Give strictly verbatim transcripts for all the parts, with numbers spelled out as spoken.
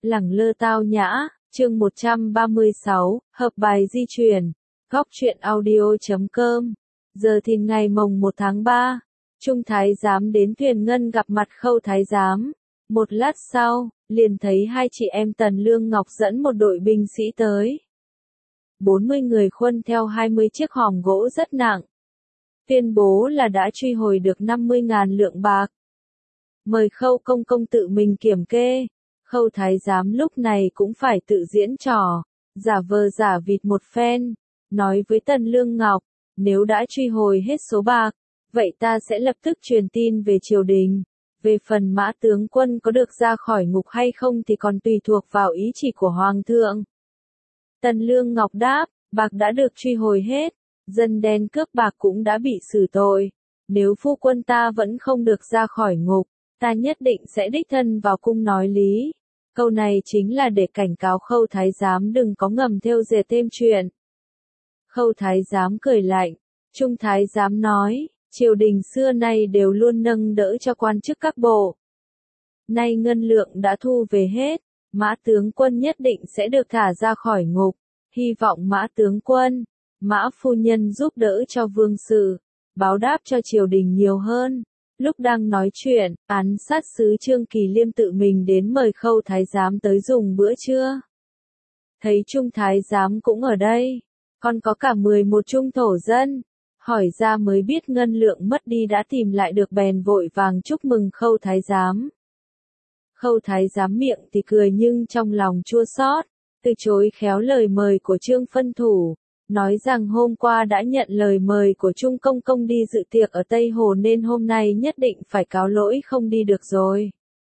Lẳng lơ tao nhã, chương một trăm ba mươi sáu, hợp bài di truyền, góc truyện audio.com. Giờ thì ngày mồng một tháng ba, Trung Thái Giám đến Thuyền Ngân gặp mặt Khâu Thái Giám. Một lát sau, liền thấy hai chị em Tần Lương Ngọc dẫn một đội binh sĩ tới. bốn mươi người khuân theo hai mươi chiếc hòm gỗ rất nặng. Tuyên bố là đã truy hồi được năm mươi ngàn lượng bạc. Mời Khâu công công tự mình kiểm kê. Khâu Thái Giám lúc này cũng phải tự diễn trò, giả vờ giả vịt một phen, nói với Tần Lương Ngọc, nếu đã truy hồi hết số bạc, vậy ta sẽ lập tức truyền tin về triều đình. Về phần Mã tướng quân có được ra khỏi ngục hay không thì còn tùy thuộc vào ý chỉ của Hoàng thượng. Tần Lương Ngọc đáp, bạc đã được truy hồi hết, dân đen cướp bạc cũng đã bị xử tội. Nếu phu quân ta vẫn không được ra khỏi ngục, ta nhất định sẽ đích thân vào cung nói lý. Câu này chính là để cảnh cáo Khâu Thái Giám đừng có ngầm thêu dệt thêm chuyện. Khâu Thái Giám cười lạnh, Trung Thái Giám nói, triều đình xưa nay đều luôn nâng đỡ cho quan chức các bộ. Nay ngân lượng đã thu về hết, Mã tướng quân nhất định sẽ được thả ra khỏi ngục, hy vọng Mã tướng quân, Mã phu nhân giúp đỡ cho vương sự, báo đáp cho triều đình nhiều hơn. Lúc đang nói chuyện, án sát sứ Trương Kỳ Liêm tự mình đến mời Khâu Thái Giám tới dùng bữa trưa. Thấy Trung Thái Giám cũng ở đây, còn có cả mười một trung thổ dân, hỏi ra mới biết ngân lượng mất đi đã tìm lại được bèn vội vàng chúc mừng Khâu Thái Giám. Khâu Thái Giám miệng thì cười nhưng trong lòng chua xót, từ chối khéo lời mời của Trương Phân Thủ. Nói rằng hôm qua đã nhận lời mời của Trung Công Công đi dự tiệc ở Tây Hồ nên hôm nay nhất định phải cáo lỗi không đi được rồi.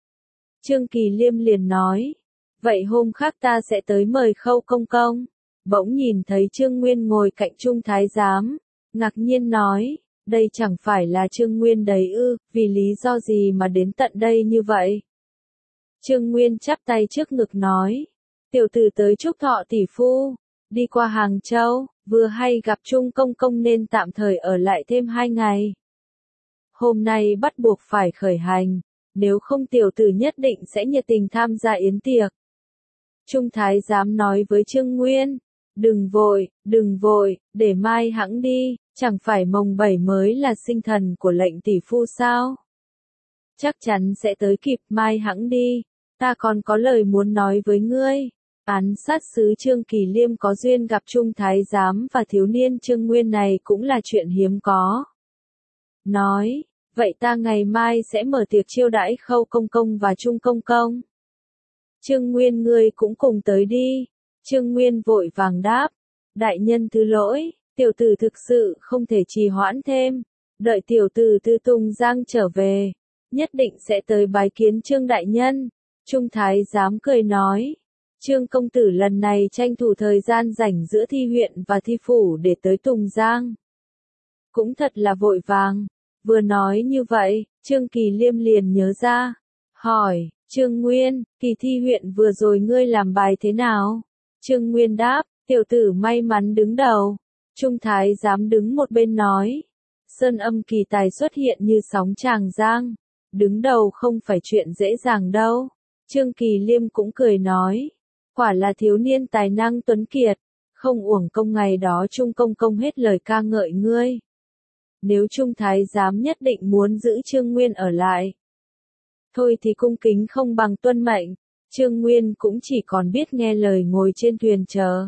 Trương Kỳ Liêm liền nói, vậy hôm khác ta sẽ tới mời Khâu Công Công. Bỗng nhìn thấy Trương Nguyên ngồi cạnh Trung Thái Giám, ngạc nhiên nói, đây chẳng phải là Trương Nguyên đấy ư, vì lý do gì mà đến tận đây như vậy? Trương Nguyên chắp tay trước ngực nói, tiểu tử tới chúc thọ tỷ phu. Đi qua Hàng Châu, vừa hay gặp Trung Công Công nên tạm thời ở lại thêm hai ngày. Hôm nay bắt buộc phải khởi hành, nếu không tiểu tử nhất định sẽ nhiệt tình tham gia yến tiệc. Trung Thái Giám nói với Trương Nguyên, đừng vội, đừng vội, để mai hẵng đi, chẳng phải mồng bảy mới là sinh thần của lệnh tỷ phu sao? Chắc chắn sẽ tới kịp, mai hẵng đi, ta còn có lời muốn nói với ngươi. Án sát sứ Trương Kỳ Liêm có duyên gặp Trung Thái Giám và thiếu niên Trương Nguyên này cũng là chuyện hiếm có. Nói, vậy ta ngày mai sẽ mở tiệc chiêu đãi Khâu Công Công và Trung Công Công. Trương Nguyên ngươi cũng cùng tới đi. Trương Nguyên vội vàng đáp, đại nhân thứ lỗi, tiểu tử thực sự không thể trì hoãn thêm. Đợi tiểu tử từ Tùng Giang trở về, nhất định sẽ tới bái kiến Trương đại nhân. Trung Thái Giám cười nói, Trương công tử lần này tranh thủ thời gian rảnh giữa thi huyện và thi phủ để tới Tùng Giang. Cũng thật là vội vàng. Vừa nói như vậy, Trương Kỳ Liêm liền nhớ ra. Hỏi, Trương Nguyên, kỳ thi huyện vừa rồi ngươi làm bài thế nào? Trương Nguyên đáp, tiểu tử may mắn đứng đầu. Trung Thái Giám đứng một bên nói, sơn âm kỳ tài xuất hiện như sóng tràng giang. Đứng đầu không phải chuyện dễ dàng đâu. Trương Kỳ Liêm cũng cười nói, quả là thiếu niên tài năng tuấn kiệt, không uổng công ngày đó Trung Công Công hết lời ca ngợi ngươi. Nếu Trung Thái Giám nhất định muốn giữ Trương Nguyên ở lại, thôi thì cung kính không bằng tuân mệnh, Trương Nguyên cũng chỉ còn biết nghe lời ngồi trên thuyền chờ.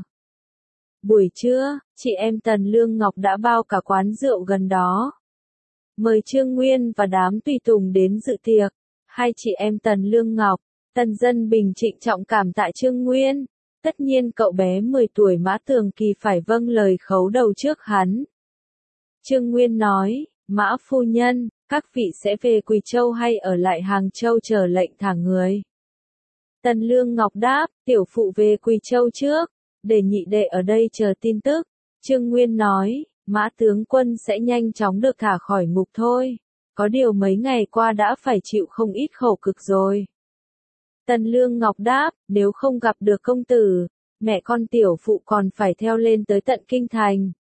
Buổi trưa, chị em Tần Lương Ngọc đã bao cả quán rượu gần đó. Mời Trương Nguyên và đám tùy tùng đến dự tiệc. Hai chị em Tần Lương Ngọc, Tần Dân Bình trịnh trọng cảm tạ Trương Nguyên. Tất nhiên cậu bé mười tuổi Mã Tường Kỳ phải vâng lời khấu đầu trước hắn. Trương Nguyên nói, Mã phu nhân, các vị sẽ về Quỳ Châu hay ở lại Hàng Châu chờ lệnh thả người? Tần Lương Ngọc đáp, tiểu phụ về Quỳ Châu trước, để nhị đệ ở đây chờ tin tức. Trương Nguyên nói, Mã tướng quân sẽ nhanh chóng được thả khỏi ngục thôi. Có điều mấy ngày qua đã phải chịu không ít khổ cực rồi. Tần Lương Ngọc đáp, nếu không gặp được công tử, mẹ con tiểu phụ còn phải theo lên tới tận kinh thành.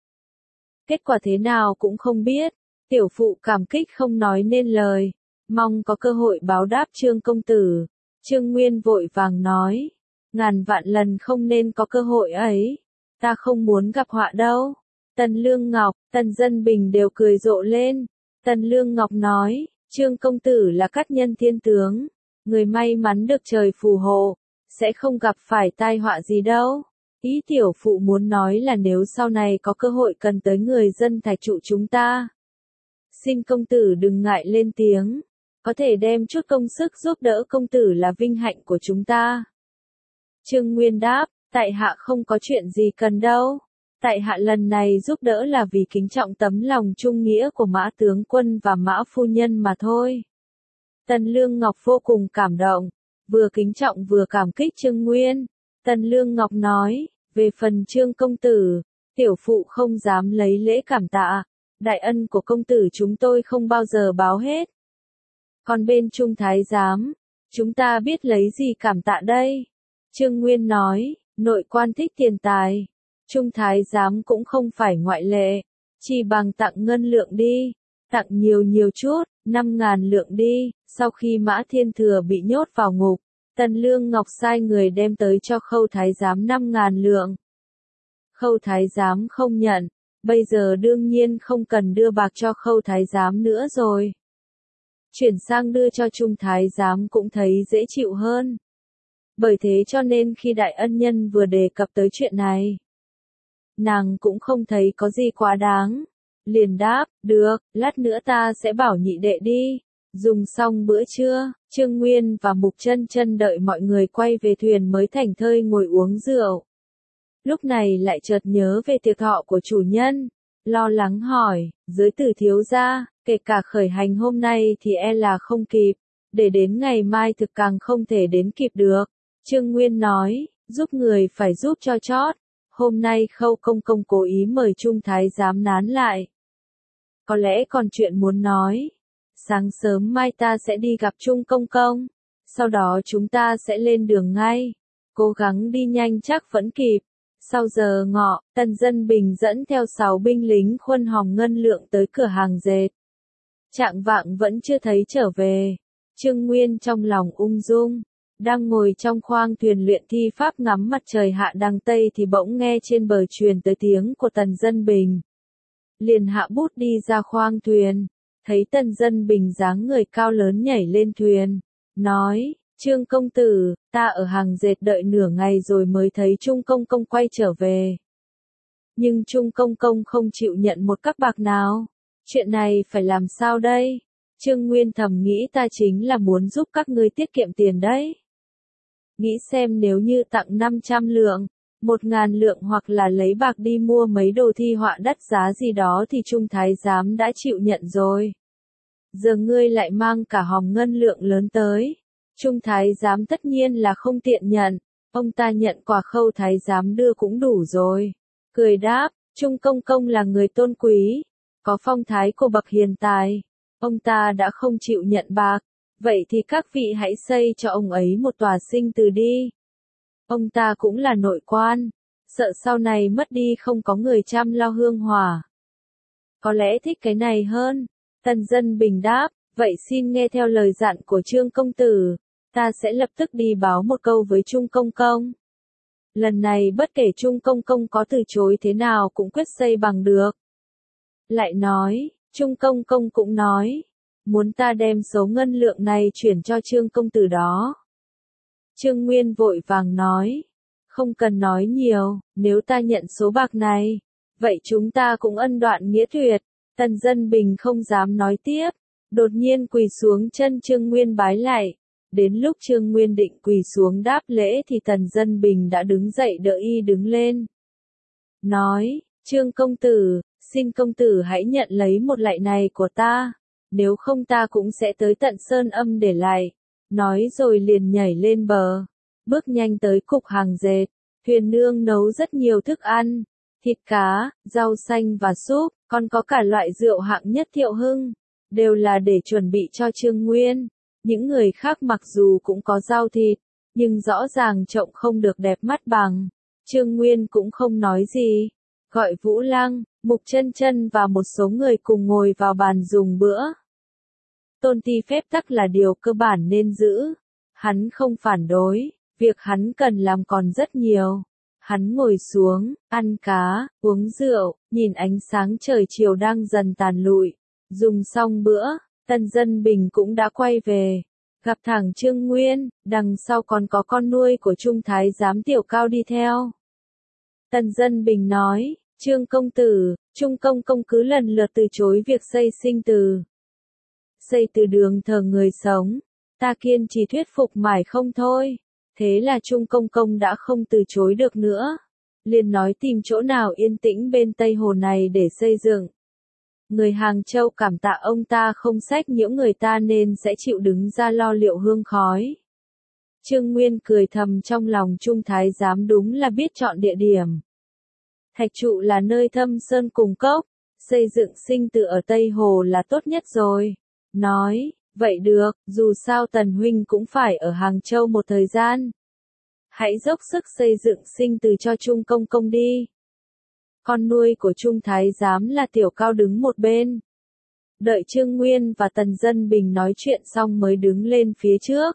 Kết quả thế nào cũng không biết, tiểu phụ cảm kích không nói nên lời, mong có cơ hội báo đáp Trương công tử. Trương Nguyên vội vàng nói, ngàn vạn lần không nên có cơ hội ấy, ta không muốn gặp họa đâu. Tần Lương Ngọc, Tần Dân Bình đều cười rộ lên. Tần Lương Ngọc nói, Trương công tử là cát nhân thiên tướng, người may mắn được trời phù hộ, sẽ không gặp phải tai họa gì đâu. Ý tiểu phụ muốn nói là nếu sau này có cơ hội cần tới người dân Thạch Trụ chúng ta, xin công tử đừng ngại lên tiếng, có thể đem chút công sức giúp đỡ công tử là vinh hạnh của chúng ta. Trương Nguyên đáp, tại hạ không có chuyện gì cần đâu. Tại hạ lần này giúp đỡ là vì kính trọng tấm lòng trung nghĩa của Mã tướng quân và Mã phu nhân mà thôi. Tần Lương Ngọc vô cùng cảm động, vừa kính trọng vừa cảm kích Trương Nguyên. Tần Lương Ngọc nói, về phần Trương công tử, tiểu phụ không dám lấy lễ cảm tạ, đại ân của công tử chúng tôi không bao giờ báo hết. Còn bên Trung Thái Giám, chúng ta biết lấy gì cảm tạ đây? Trương Nguyên nói, nội quan thích tiền tài, Trung Thái Giám cũng không phải ngoại lệ, chỉ bằng tặng ngân lượng đi, tặng nhiều nhiều chút, năm ngàn lượng đi. Sau khi Mã Thiên Thừa bị nhốt vào ngục, Tần Lương Ngọc sai người đem tới cho Khâu Thái Giám năm ngàn lượng. Khâu Thái Giám không nhận, bây giờ đương nhiên không cần đưa bạc cho Khâu Thái Giám nữa rồi. Chuyển sang đưa cho Trung Thái Giám cũng thấy dễ chịu hơn. Bởi thế cho nên khi đại ân nhân vừa đề cập tới chuyện này, nàng cũng không thấy có gì quá đáng. Liền đáp, được, lát nữa ta sẽ bảo nhị đệ đi. Dùng xong bữa trưa, Trương Nguyên và Mục Chân Chân đợi mọi người quay về thuyền mới thành thơi ngồi uống rượu. Lúc này lại chợt nhớ về tiệc thọ của chủ nhân, lo lắng hỏi, giới tử thiếu gia, kể cả khởi hành hôm nay thì e là không kịp, để đến ngày mai thực càng không thể đến kịp được. Trương Nguyên nói, giúp người phải giúp cho chót, hôm nay Khâu công công cố ý mời Trung Thái Giám nán lại. Có lẽ còn chuyện muốn nói. Sáng sớm mai ta sẽ đi gặp Trung công công, sau đó chúng ta sẽ lên đường ngay, cố gắng đi nhanh chắc vẫn kịp. Sau giờ ngọ, Tần Dân Bình dẫn theo sáu binh lính khuân hòm ngân lượng tới cửa hàng dệt. Trạng vạng vẫn chưa thấy trở về. Trương Nguyên trong lòng ung dung, đang ngồi trong khoang thuyền luyện thi pháp ngắm mặt trời hạ đằng Tây thì bỗng nghe trên bờ truyền tới tiếng của Tần Dân Bình. Liền hạ bút đi ra khoang thuyền, thấy Tần Dân Bình dáng người cao lớn nhảy lên thuyền, nói, Trương công tử, ta ở hàng dệt đợi nửa ngày rồi mới thấy Trung công công quay trở về. Nhưng Trung công công không chịu nhận một các bạc nào. Chuyện này phải làm sao đây? Trương Nguyên thầm nghĩ ta chính là muốn giúp các ngươi tiết kiệm tiền đấy. Nghĩ xem nếu như tặng năm trăm lượng, một ngàn lượng hoặc là lấy bạc đi mua mấy đồ thi họa đắt giá gì đó thì Trung Thái Giám đã chịu nhận rồi. Giờ ngươi lại mang cả hòm ngân lượng lớn tới. Trung Thái Giám tất nhiên là không tiện nhận, ông ta nhận quà Khâu Thái Giám đưa cũng đủ rồi. Cười đáp, Trung công công là người tôn quý, có phong thái của bậc hiền tài, ông ta đã không chịu nhận bạc, vậy thì các vị hãy xây cho ông ấy một tòa sinh từ đi. Ông ta cũng là nội quan, sợ sau này mất đi không có người chăm lo hương hỏa. Có lẽ thích cái này hơn. Tần Dân Bình đáp, vậy xin nghe theo lời dặn của Trương công tử, ta sẽ lập tức đi báo một câu với Trung công công. Lần này bất kể Trung công công có từ chối thế nào cũng quyết xây bằng được. Lại nói, Trung công công cũng nói, muốn ta đem số ngân lượng này chuyển cho Trương công tử đó. Trương Nguyên vội vàng nói, không cần nói nhiều, nếu ta nhận số bạc này, vậy chúng ta cũng ân đoạn nghĩa tuyệt. Tần Dân Bình không dám nói tiếp, đột nhiên quỳ xuống chân Trương Nguyên bái lại. Đến lúc Trương Nguyên định quỳ xuống đáp lễ thì Tần Dân Bình đã đứng dậy đỡ y đứng lên. Nói, Trương công tử, xin công tử hãy nhận lấy một lạy này của ta, nếu không ta cũng sẽ tới tận Sơn Âm để lại. Nói rồi liền nhảy lên bờ, bước nhanh tới cục hàng dệt. Thuyền nương nấu rất nhiều thức ăn, thịt cá, rau xanh và súp, còn có cả loại rượu hạng nhất Thiệu Hưng, đều là để chuẩn bị cho Trương Nguyên. Những người khác mặc dù cũng có rau thịt, nhưng rõ ràng trông không được đẹp mắt bằng. Trương Nguyên cũng không nói gì, gọi Vũ Lăng, Mục Chân Chân và một số người cùng ngồi vào bàn dùng bữa. Tôn ti phép tắc là điều cơ bản nên giữ. Hắn không phản đối, việc hắn cần làm còn rất nhiều. Hắn ngồi xuống, ăn cá, uống rượu, nhìn ánh sáng trời chiều đang dần tàn lụi. Dùng xong bữa, Tân Dân Bình cũng đã quay về. Gặp thẳng Trương Nguyên, đằng sau còn có con nuôi của Trung Thái giám Tiểu Cao đi theo. Tân Dân Bình nói, Trương công tử, Trung công công cứ lần lượt từ chối việc xây sinh từ. Xây từ đường thờ người sống, ta kiên trì thuyết phục mãi không thôi. Thế là Trung công công đã không từ chối được nữa. Liền nói tìm chỗ nào yên tĩnh bên Tây Hồ này để xây dựng. Người Hàng Châu cảm tạ ông ta không sách nhiễu người ta nên sẽ chịu đứng ra lo liệu hương khói. Trương Nguyên cười thầm trong lòng Trung Thái giám đúng là biết chọn địa điểm. Thạch Trụ là nơi thâm sơn cùng cốc, xây dựng sinh tử ở Tây Hồ là tốt nhất rồi. Nói, vậy được, dù sao Tần Huynh cũng phải ở Hàng Châu một thời gian. Hãy dốc sức xây dựng sinh tử cho Trung công công đi. Con nuôi của Trung Thái giám là Tiểu Cao đứng một bên. Đợi Trương Nguyên và Tần Dân Bình nói chuyện xong mới đứng lên phía trước.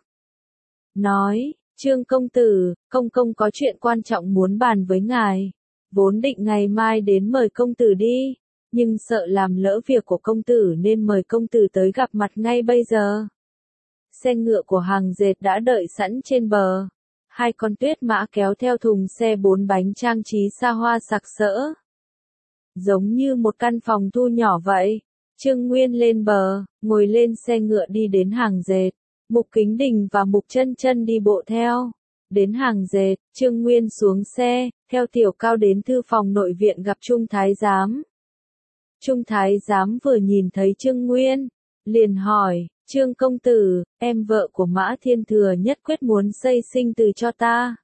Nói, Trương công tử, công công có chuyện quan trọng muốn bàn với ngài. Vốn định ngày mai đến mời công tử đi, nhưng sợ làm lỡ việc của công tử nên mời công tử tới gặp mặt ngay bây giờ. Xe ngựa của Hàng Dệt đã đợi sẵn trên bờ. Hai con tuyết mã kéo theo thùng xe bốn bánh trang trí xa hoa sặc sỡ. Giống như một căn phòng thu nhỏ vậy. Trương Nguyên lên bờ, ngồi lên xe ngựa đi đến Hàng Dệt. Mục Kính Đình và Mục Chân Chân đi bộ theo. Đến Hàng Dệt, Trương Nguyên xuống xe, theo Tiểu Cao đến thư phòng nội viện gặp Trung Thái giám. Trung Thái giám vừa nhìn thấy Trương Nguyên, liền hỏi, Trương công tử, em vợ của Mã Thiên Thừa nhất quyết muốn xây sinh từ cho ta.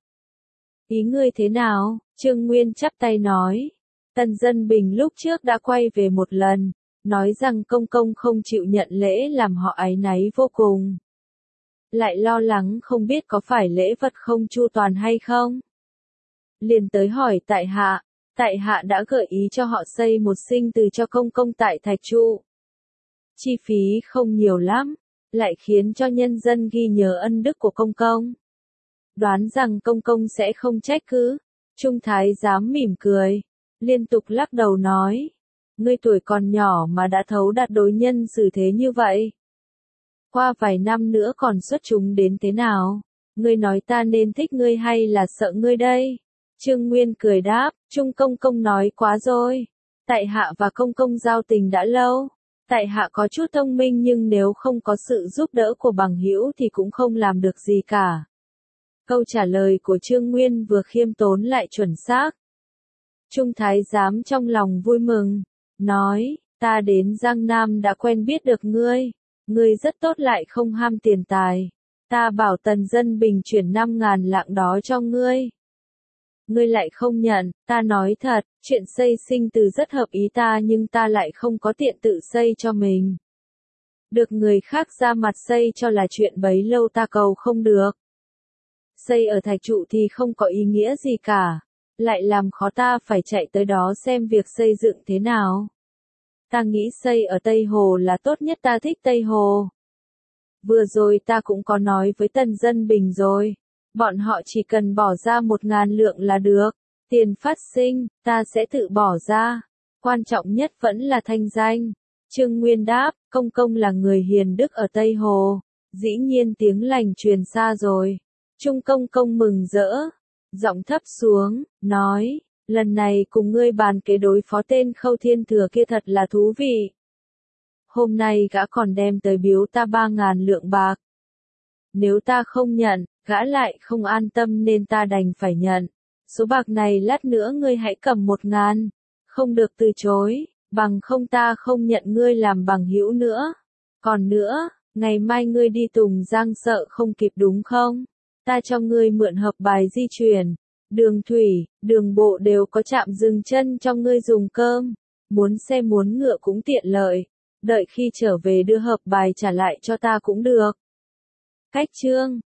Ý ngươi thế nào? Trương Nguyên chắp tay nói. Tần Dân Bình lúc trước đã quay về một lần, nói rằng công công không chịu nhận lễ làm họ áy náy vô cùng. Lại lo lắng không biết có phải lễ vật không chu toàn hay không. Liền tới hỏi tại hạ, tại hạ đã gợi ý cho họ xây một sinh từ cho công công tại Thạch Trụ. Chi phí không nhiều lắm, lại khiến cho nhân dân ghi nhớ ân đức của công công. Đoán rằng công công sẽ không trách cứ. Trung Thái giám mỉm cười, liên tục lắc đầu nói, ngươi tuổi còn nhỏ mà đã thấu đạt đối nhân xử thế như vậy. Qua vài năm nữa còn xuất chúng đến thế nào? Ngươi nói ta nên thích ngươi hay là sợ ngươi đây? Trương Nguyên cười đáp, Trung công công nói quá rồi. Tại hạ và công công giao tình đã lâu. Tại hạ có chút thông minh nhưng nếu không có sự giúp đỡ của bằng hữu thì cũng không làm được gì cả. Câu trả lời của Trương Nguyên vừa khiêm tốn lại chuẩn xác. Trung Thái giám trong lòng vui mừng, nói, ta đến Giang Nam đã quen biết được ngươi. Ngươi rất tốt lại không ham tiền tài. Ta bảo Tần Dân Bình chuyển năm ngàn lạng đó cho ngươi. Ngươi lại không nhận, ta nói thật, chuyện xây sinh từ rất hợp ý ta nhưng ta lại không có tiện tự xây cho mình. Được người khác ra mặt xây cho là chuyện bấy lâu ta cầu không được. Xây ở Thạch Trụ thì không có ý nghĩa gì cả, lại làm khó ta phải chạy tới đó xem việc xây dựng thế nào. Ta nghĩ xây ở Tây Hồ là tốt nhất, ta thích Tây Hồ. Vừa rồi ta cũng có nói với Tần Dân Bình rồi. Bọn họ chỉ cần bỏ ra một ngàn lượng là được. Tiền phát sinh, ta sẽ tự bỏ ra. Quan trọng nhất vẫn là thanh danh. Trương Nguyên đáp, công công là người hiền đức ở Tây Hồ. Dĩ nhiên tiếng lành truyền xa rồi. Trung công công mừng rỡ. Giọng thấp xuống, nói, lần này cùng ngươi bàn kế đối phó tên Khâu Thiên Thừa kia thật là thú vị. Hôm nay gã còn đem tới biếu ta ba ngàn lượng bạc. Nếu ta không nhận, gã lại không an tâm nên ta đành phải nhận. Số bạc này lát nữa ngươi hãy cầm một ngàn. Không được từ chối, bằng không ta không nhận ngươi làm bằng hữu nữa. Còn nữa, ngày mai ngươi đi Tùng Giang sợ không kịp đúng không? Ta cho ngươi mượn hợp bài di chuyển. Đường thủy, đường bộ đều có trạm dừng chân cho ngươi dùng cơm. Muốn xe muốn ngựa cũng tiện lợi. Đợi khi trở về đưa hợp bài trả lại cho ta cũng được. Cách chương